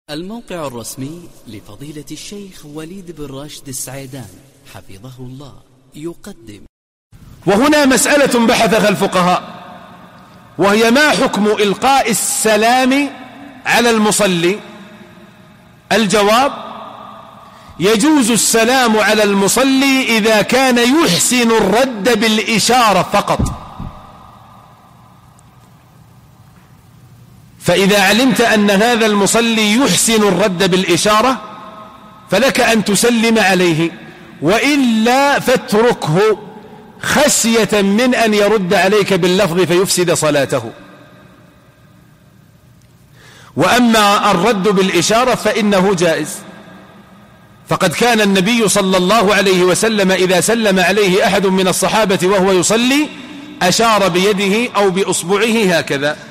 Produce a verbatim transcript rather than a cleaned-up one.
الموقع الرسمي لفضيلة الشيخ وليد بن راشد السعيدان حفظه الله يقدم. وهنا مسألة بحثها الفقهاء، وهي ما حكم إلقاء السلام على المصلي؟ الجواب: يجوز السلام على المصلي إذا كان يحسن الرد بالإشارة فقط. فإذا علمت أن هذا المصلي يحسن الرد بالإشارة فلك أن تسلم عليه، وإلا فاتركه خشية من أن يرد عليك باللفظ فيفسد صلاته. وأما الرد بالإشارة فإنه جائز، فقد كان النبي صلى الله عليه وسلم إذا سلم عليه أحد من الصحابة وهو يصلي أشار بيده أو بأصبعه هكذا.